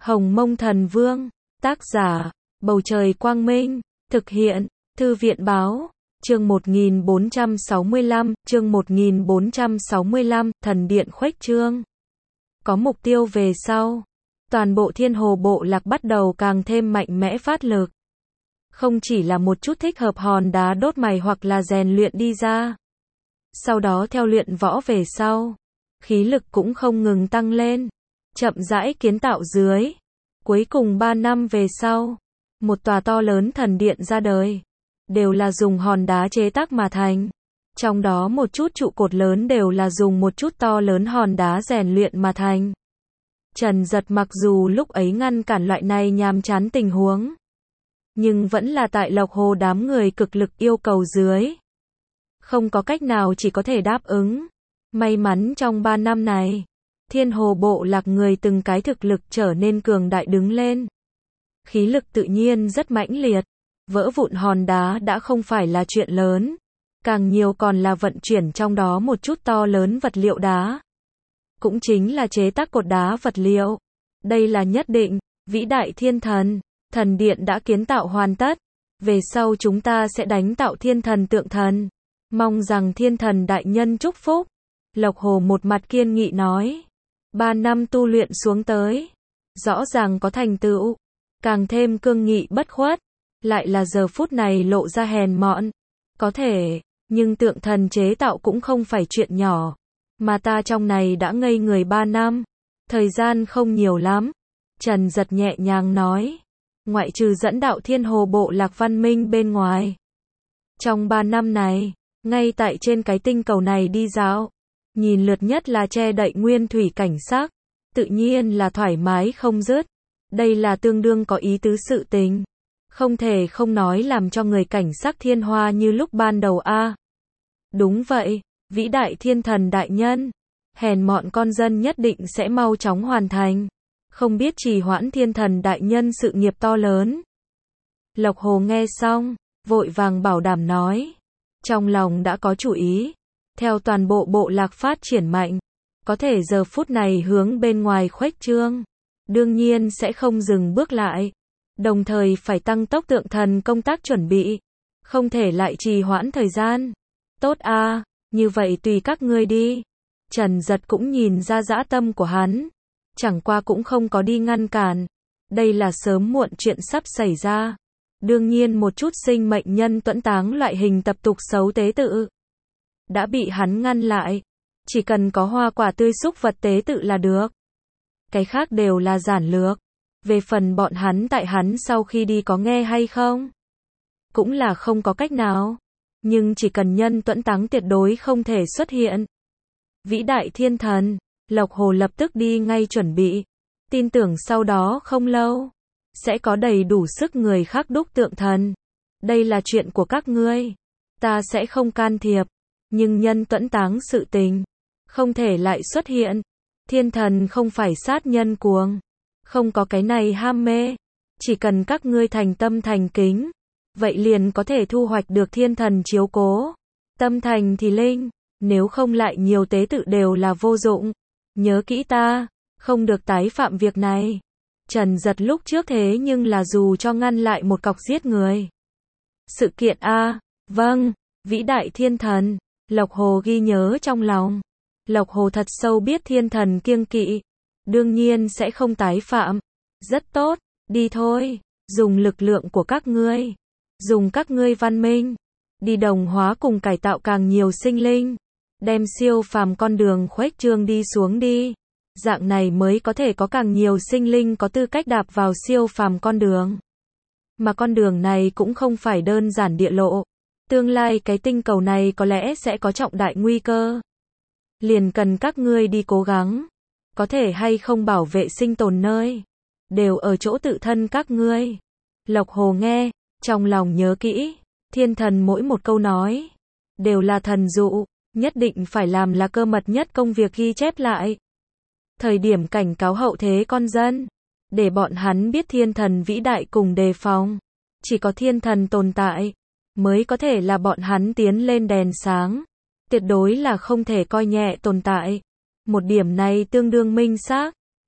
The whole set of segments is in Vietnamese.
Hồng Mông Thần Vương, tác giả, Bầu Trời Quang Minh, thực hiện, Thư viện Báo, chương 1465, Thần Điện khuếch trương. Có mục tiêu về sau, toàn bộ Thiên Hồ Bộ Lạc bắt đầu càng thêm mạnh mẽ phát lực. Không chỉ là một chút thích hợp hòn đá đốt mài hoặc là rèn luyện đi ra. Sau đó theo luyện võ về sau, khí lực cũng không ngừng tăng lên, chậm rãi kiến tạo dưới. Cuối cùng 3 năm về sau, một tòa to lớn thần điện ra đời, đều là dùng hòn đá chế tác mà thành. Trong đó một chút trụ cột lớn đều là dùng một chút to lớn hòn đá rèn luyện mà thành. Trần Giật mặc dù lúc ấy ngăn cản loại này nhàm chán tình huống, nhưng vẫn là tại Lộc Hồ đám người cực lực yêu cầu dưới. Không có cách nào chỉ có thể đáp ứng. May mắn trong 3 năm này, Thiên Hồ Bộ Lạc người từng cái thực lực trở nên cường đại đứng lên. Khí lực tự nhiên rất mãnh liệt. Vỡ vụn hòn đá đã không phải là chuyện lớn. Càng nhiều còn là vận chuyển trong đó một chút to lớn vật liệu đá. Cũng chính là chế tác cột đá vật liệu. Đây là nhất định, vĩ đại thiên thần. Thần điện đã kiến tạo hoàn tất. Về sau chúng ta sẽ đánh tạo thiên thần tượng thần. Mong rằng thiên thần đại nhân chúc phúc. Lộc Hồ một mặt kiên nghị nói. 3 năm tu luyện xuống tới. Rõ ràng có thành tựu. Càng thêm cương nghị bất khuất. Lại là giờ phút này lộ ra hèn mọn. Có thể, nhưng tượng thần chế tạo cũng không phải chuyện nhỏ. Mà ta trong này đã ngây người 3 năm. Thời gian không nhiều lắm. Trần Giật nhẹ nhàng nói. Ngoại trừ dẫn đạo Thiên Hồ Bộ Lạc văn minh bên ngoài. Trong 3 năm này, ngay tại trên cái tinh cầu này đi dạo. Nhìn lượt nhất là che đậy nguyên thủy cảnh sắc. Tự nhiên là thoải mái không dứt. Đây là tương đương có ý tứ sự tình. Không thể không nói làm cho người cảnh sắc thiên hoa như lúc ban đầu a. Đúng vậy, vĩ đại thiên thần đại nhân. Hèn mọn con dân nhất định sẽ mau chóng hoàn thành. Không biết trì hoãn thiên thần đại nhân sự nghiệp to lớn. Lộc Hồ nghe xong, vội vàng bảo đảm nói. Trong lòng đã có chủ ý. Theo toàn bộ bộ lạc phát triển mạnh. Có thể giờ phút này hướng bên ngoài khuếch trương. Đương nhiên sẽ không dừng bước lại. Đồng thời phải tăng tốc tượng thần công tác chuẩn bị. Không thể lại trì hoãn thời gian. Tốt a, như vậy tùy các ngươi đi. Trần Giật cũng nhìn ra dã tâm của hắn. Chẳng qua cũng không có đi ngăn cản. Đây là sớm muộn chuyện sắp xảy ra. Đương nhiên một chút sinh mệnh nhân tuẫn táng loại hình tập tục xấu tế tự. Đã bị hắn ngăn lại. Chỉ cần có hoa quả tươi xúc vật tế tự là được. Cái khác đều là giản lược. Về phần bọn hắn tại hắn sau khi đi có nghe hay không? Cũng là không có cách nào. Nhưng chỉ cần nhân tuẫn táng tuyệt đối không thể xuất hiện. Vĩ đại thiên thần, Lộc Hồ lập tức đi ngay chuẩn bị. Tin tưởng sau đó không lâu, sẽ có đầy đủ sức người khác đúc tượng thần. Đây là chuyện của các ngươi. Ta sẽ không can thiệp. Nhưng nhân tuẫn táng sự tình. Không thể lại xuất hiện. Thiên thần không phải sát nhân cuồng. Không có cái này ham mê. Chỉ cần các ngươi thành tâm thành kính. Vậy liền có thể thu hoạch được thiên thần chiếu cố. Tâm thành thì linh. Nếu không lại nhiều tế tự đều là vô dụng. Nhớ kỹ ta. Không được tái phạm việc này. Trần Giật lúc trước thế nhưng là dù cho ngăn lại một cọc giết người. Sự kiện a. Vâng. Vĩ đại thiên thần. Lộc Hồ ghi nhớ trong lòng. Lộc Hồ thật sâu biết thiên thần kiêng kỵ. Đương nhiên sẽ không tái phạm. Rất tốt, đi thôi. Dùng lực lượng của các ngươi. Dùng các ngươi văn minh. Đi đồng hóa cùng cải tạo càng nhiều sinh linh. Đem siêu phàm con đường khuếch trương đi xuống đi. Dạng này mới có thể có càng nhiều sinh linh có tư cách đạp vào siêu phàm con đường. Mà con đường này cũng không phải đơn giản địa lộ. Tương lai cái tinh cầu này có lẽ sẽ có trọng đại nguy cơ. Liền cần các ngươi đi cố gắng. Có thể hay không bảo vệ sinh tồn nơi. Đều ở chỗ tự thân các ngươi. Lộc Hồ nghe, trong lòng nhớ kỹ. Thiên thần mỗi một câu nói. Đều là thần dụ. Nhất định phải làm là cơ mật nhất công việc ghi chép lại. Thời điểm cảnh cáo hậu thế con dân. Để bọn hắn biết thiên thần vĩ đại cùng đề phòng. Chỉ có thiên thần tồn tại. Mới có thể là bọn hắn tiến lên đèn sáng. Tuyệt đối là không thể coi nhẹ tồn tại. Một điểm này tương đương minh xác.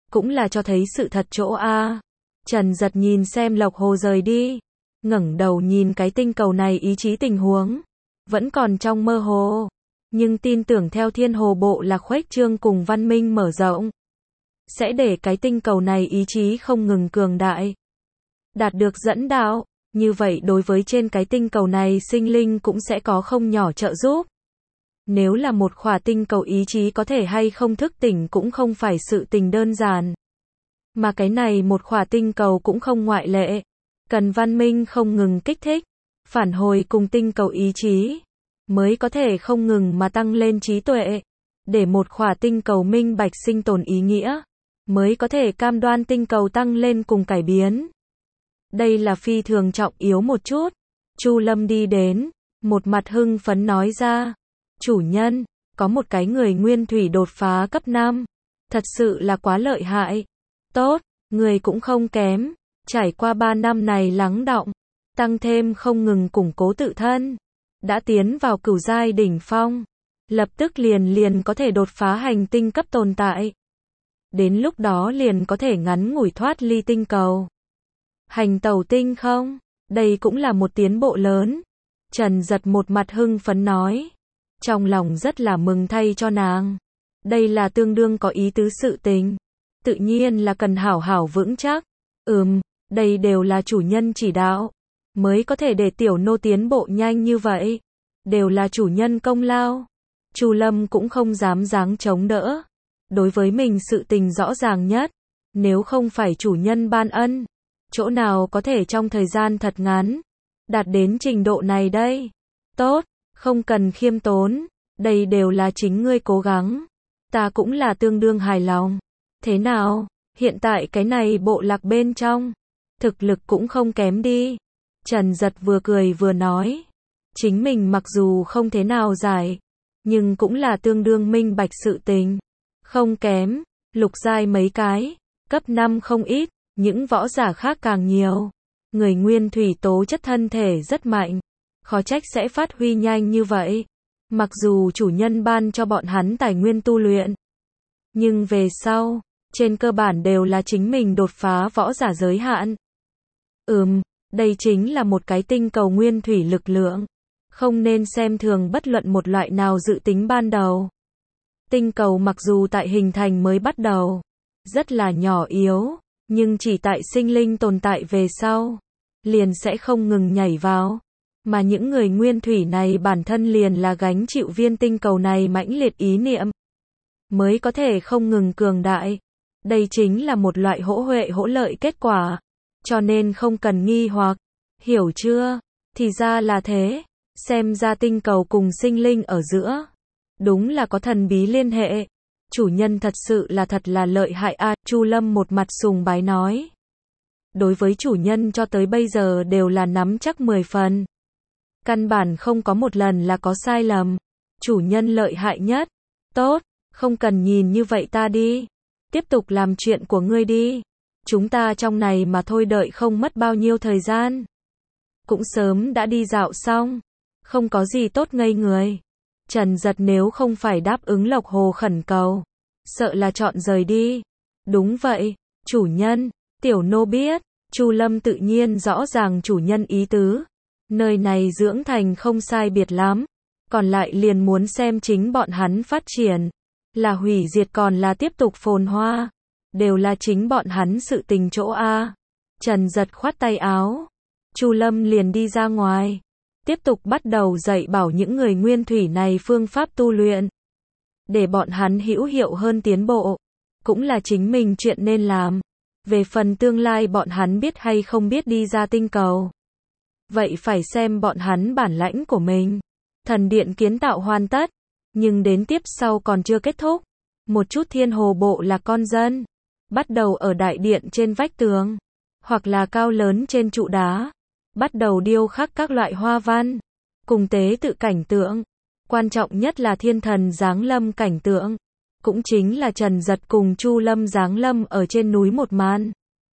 cũng là cho thấy sự thật chỗ a. Trần Giật nhìn xem Lộc Hồ rời đi, ngẩng đầu nhìn cái tinh cầu này, ý chí tình huống vẫn còn trong mơ hồ, nhưng tin tưởng theo Thiên Hồ Bộ Lạc khuếch trương cùng văn minh mở rộng, sẽ để cái tinh cầu này ý chí không ngừng cường đại, đạt được dẫn đạo, như vậy đối với trên cái tinh cầu này sinh linh cũng sẽ có không nhỏ trợ giúp. Nếu là một khỏa tinh cầu ý chí có thể hay không thức tỉnh cũng không phải sự tình đơn giản. Mà cái này một khỏa tinh cầu cũng không ngoại lệ. Cần văn minh không ngừng kích thích, phản hồi cùng tinh cầu ý chí, mới có thể không ngừng mà tăng lên trí tuệ. Để một khỏa tinh cầu minh bạch sinh tồn ý nghĩa, mới có thể cam đoan tinh cầu tăng lên cùng cải biến. Đây là phi thường trọng yếu một chút. Chu Lâm đi đến, một mặt hưng phấn nói ra. Chủ nhân, có một cái người nguyên thủy đột phá cấp 5. Thật sự là quá lợi hại. Tốt, người cũng không kém. Trải qua 3 năm này lắng đọng, tăng thêm không ngừng củng cố tự thân, đã tiến vào cửu giai đỉnh phong. Lập tức liền có thể đột phá hành tinh cấp tồn tại. Đến lúc đó liền có thể ngắn ngủi thoát ly tinh cầu. Hành tẩu tinh không? Đây cũng là một tiến bộ lớn. Trần Giật một mặt hưng phấn nói. Trong lòng rất là mừng thay cho nàng. Đây là tương đương có ý tứ sự tình. Tự nhiên là cần hảo hảo vững chắc. Đây đều là chủ nhân chỉ đạo. Mới có thể để tiểu nô tiến bộ nhanh như vậy. Đều là chủ nhân công lao. Chu Lâm cũng không dám giáng chống đỡ. Đối với mình sự tình rõ ràng nhất. Nếu không phải chủ nhân ban ân, chỗ nào có thể trong thời gian thật ngắn đạt đến trình độ này đây. Tốt, không cần khiêm tốn. Đây đều là chính ngươi cố gắng. Ta cũng là tương đương hài lòng. Thế nào, hiện tại cái này bộ lạc bên trong, thực lực cũng không kém đi. Trần Giật vừa cười vừa nói. Chính mình mặc dù không thế nào giải, nhưng cũng là tương đương minh bạch sự tình. Không kém, lục giai mấy cái, cấp 5 không ít, những võ giả khác càng nhiều. Người nguyên thủy tố chất thân thể rất mạnh, khó trách sẽ phát huy nhanh như vậy. Mặc dù chủ nhân ban cho bọn hắn tài nguyên tu luyện, nhưng về sau, trên cơ bản đều là chính mình đột phá võ giả giới hạn. Đây chính là một cái tinh cầu nguyên thủy lực lượng. Không nên xem thường bất luận một loại nào dự tính ban đầu. Tinh cầu mặc dù tại hình thành mới bắt đầu, rất là nhỏ yếu, nhưng chỉ tại sinh linh tồn tại về sau, liền sẽ không ngừng nhảy vào. Mà những người nguyên thủy này bản thân liền là gánh chịu viên tinh cầu này mãnh liệt ý niệm, mới có thể không ngừng cường đại. Đây chính là một loại hỗ huệ hỗ lợi kết quả. Cho nên không cần nghi hoặc. Hiểu chưa? Thì ra là thế. Xem ra tinh cầu cùng sinh linh ở giữa, đúng là có thần bí liên hệ. Chủ nhân thật sự là thật là lợi hại a. Chu Lâm một mặt sùng bái nói. Đối với chủ nhân cho tới bây giờ đều là nắm chắc 10 phần. Căn bản không có một lần là có sai lầm. Chủ nhân lợi hại nhất. Tốt, không cần nhìn như vậy ta đi. Tiếp tục làm chuyện của ngươi đi. Chúng ta trong này mà thôi, đợi không mất bao nhiêu thời gian. Cũng sớm đã đi dạo xong. Không có gì tốt ngây người. Trần Giật nếu không phải đáp ứng Lộc Hồ khẩn cầu, sợ là chọn rời đi. Đúng vậy, chủ nhân, tiểu nô biết. Chu Lâm tự nhiên rõ ràng chủ nhân ý tứ. Nơi này dưỡng thành không sai biệt lắm. Còn lại liền muốn xem chính bọn hắn phát triển. Là hủy diệt còn là tiếp tục phồn hoa. Đều là chính bọn hắn sự tình chỗ a. Trần Giật khoát tay áo. Chu Lâm liền đi ra ngoài. Tiếp tục bắt đầu dạy bảo những người nguyên thủy này phương pháp tu luyện. Để bọn hắn hữu hiệu hơn tiến bộ. Cũng là chính mình chuyện nên làm. Về phần tương lai bọn hắn biết hay không biết đi ra tinh cầu. Vậy phải xem bọn hắn bản lãnh của mình. Thần điện kiến tạo hoàn tất. Nhưng đến tiếp sau còn chưa kết thúc. Một chút Thiên Hồ Bộ là con dân. Bắt đầu ở đại điện trên vách tường. Hoặc là cao lớn trên trụ đá. Bắt đầu điêu khắc các loại hoa văn. Cùng tế tự cảnh tượng. Quan trọng nhất là thiên thần giáng lâm cảnh tượng. Cũng chính là Trần Giật cùng Chu Lâm giáng lâm ở trên núi một màn.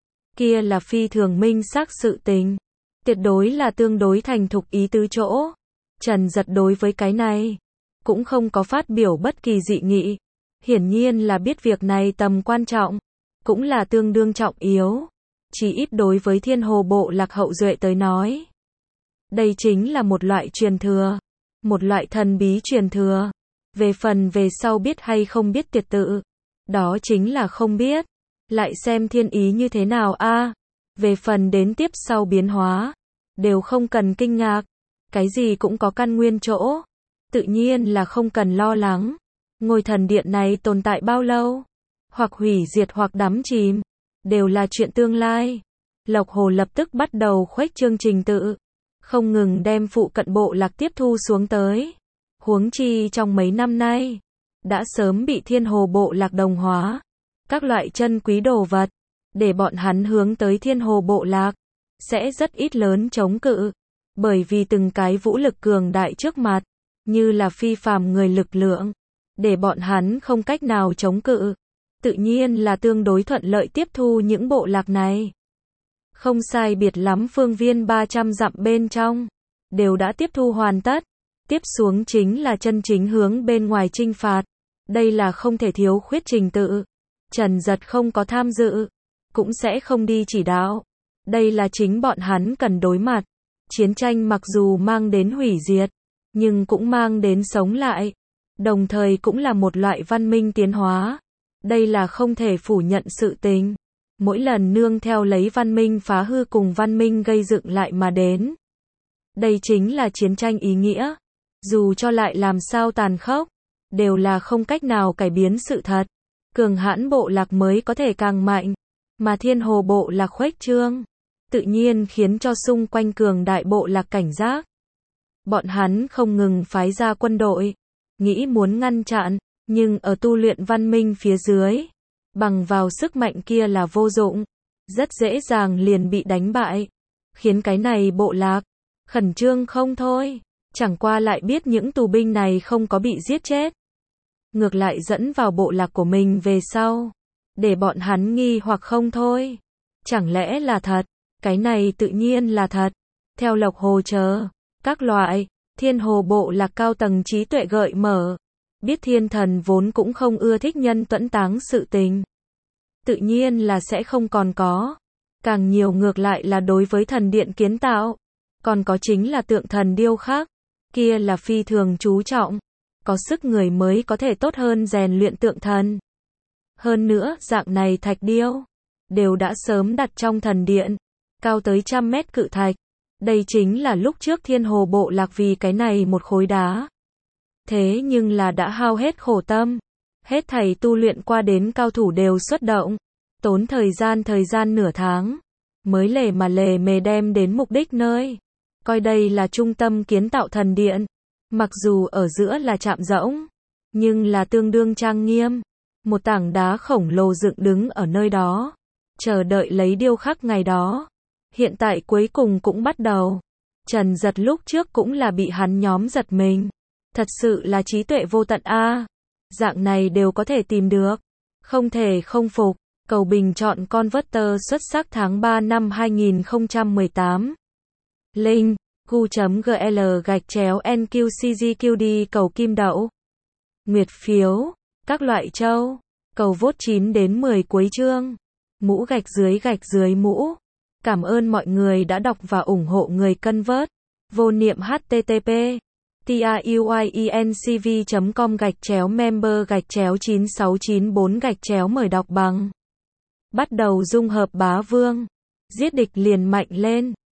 Kia là phi thường minh xác sự tình. Tuyệt đối là tương đối thành thục ý tứ chỗ. Trần Giật đối với cái này cũng không có phát biểu bất kỳ dị nghị. Hiển nhiên là biết việc này tầm quan trọng. cũng là tương đương trọng yếu. Chỉ ít đối với Thiên Hồ Bộ Lạc hậu duệ tới nói. Đây chính là một loại truyền thừa. Một loại thần bí truyền thừa. Về phần về sau biết hay không biết tiệt tự. Đó chính là không biết. Lại xem thiên ý như thế nào a. Về phần đến tiếp sau biến hóa. Đều không cần kinh ngạc. Cái gì cũng có căn nguyên chỗ. Tự nhiên là không cần lo lắng. Ngôi thần điện này tồn tại bao lâu? Hoặc hủy diệt hoặc đắm chìm. Đều là chuyện tương lai. Lộc Hồ lập tức bắt đầu khuếch trương trình tự. Không ngừng đem phụ cận bộ lạc tiếp thu xuống tới. Huống chi trong mấy năm nay. Đã sớm bị Thiên Hồ Bộ Lạc đồng hóa. Các loại chân quý đồ vật. Để bọn hắn hướng tới Thiên Hồ Bộ Lạc. Sẽ rất ít lớn chống cự. Bởi vì từng cái vũ lực cường đại trước mặt. Như là phi phàm người lực lượng. Để bọn hắn không cách nào chống cự. Tự nhiên là tương đối thuận lợi tiếp thu những bộ lạc này. Không sai biệt lắm phương viên 300 dặm bên trong. Đều đã tiếp thu hoàn tất. Tiếp xuống chính là chân chính hướng bên ngoài chinh phạt. Đây là không thể thiếu khuyết trình tự. Trần Giật không có tham dự. Cũng sẽ không đi chỉ đạo. Đây là chính bọn hắn cần đối mặt. Chiến tranh mặc dù mang đến hủy diệt. Nhưng cũng mang đến sống lại. Đồng thời cũng là một loại văn minh tiến hóa. Đây là không thể phủ nhận sự tình. Mỗi lần nương theo lấy văn minh phá hư cùng văn minh gây dựng lại mà đến. Đây chính là chiến tranh ý nghĩa. Dù cho lại làm sao tàn khốc. Đều là không cách nào cải biến sự thật. Cường hãn bộ lạc mới có thể càng mạnh. Mà Thiên Hồ Bộ Lạc khuếch trương. Tự nhiên khiến cho xung quanh cường đại bộ lạc cảnh giác. Bọn hắn không ngừng phái ra quân đội. Nghĩ muốn ngăn chặn. Nhưng ở tu luyện văn minh phía dưới. Bằng vào sức mạnh kia là vô dụng. Rất dễ dàng liền bị đánh bại. Khiến cái này bộ lạc. Khẩn trương không thôi. Chẳng qua lại biết những tù binh này không có bị giết chết. Ngược lại dẫn vào bộ lạc của mình về sau. Để bọn hắn nghi hoặc không thôi. Chẳng lẽ là thật? Cái này tự nhiên là thật. Theo Lộc Hồ chờ. Các loại. Thiên Hồ Bộ Lạc cao tầng trí tuệ gợi mở. Biết thiên thần vốn cũng không ưa thích nhân tuẫn táng sự tình. Tự nhiên là sẽ không còn có. Càng nhiều ngược lại là đối với thần điện kiến tạo. Còn có chính là tượng thần điêu khắc. Kia là phi thường chú trọng. Có sức người mới có thể tốt hơn rèn luyện tượng thần. Hơn nữa, dạng này thạch điêu. Đều đã sớm đặt trong thần điện. Cao tới 100 mét cự thạch. Đây chính là lúc trước Thiên Hồ Bộ Lạc vì cái này một khối đá. Thế nhưng là đã hao hết khổ tâm. Hết thảy tu luyện qua đến cao thủ đều xuất động. Tốn thời gian nửa tháng. Mới lề mề đem đến mục đích nơi. Coi đây là trung tâm kiến tạo thần điện. Mặc dù ở giữa là trạm rỗng. Nhưng là tương đương trang nghiêm. Một tảng đá khổng lồ dựng đứng ở nơi đó. Chờ đợi lấy điêu khắc ngày đó. Hiện tại cuối cùng cũng bắt đầu. Trần Giật lúc trước cũng là bị hắn nhóm giật mình. Thật sự là trí tuệ vô tận a. Dạng này đều có thể tìm được. Không thể không phục. Cầu bình chọn Converter xuất sắc tháng 3 năm 2018. Link gu.gl/NQCGQD cầu kim đậu. Nguyệt phiếu. Các loại châu. Cầu vote 9 đến 10 cuối chương. Mũ gạch dưới mũ. Cảm ơn mọi người đã đọc và ủng hộ người Convert. Vô niệm http tiuyecom/member/9694 mời đọc bằng. Bắt đầu dung hợp bá vương. Giết địch liền mạnh lên.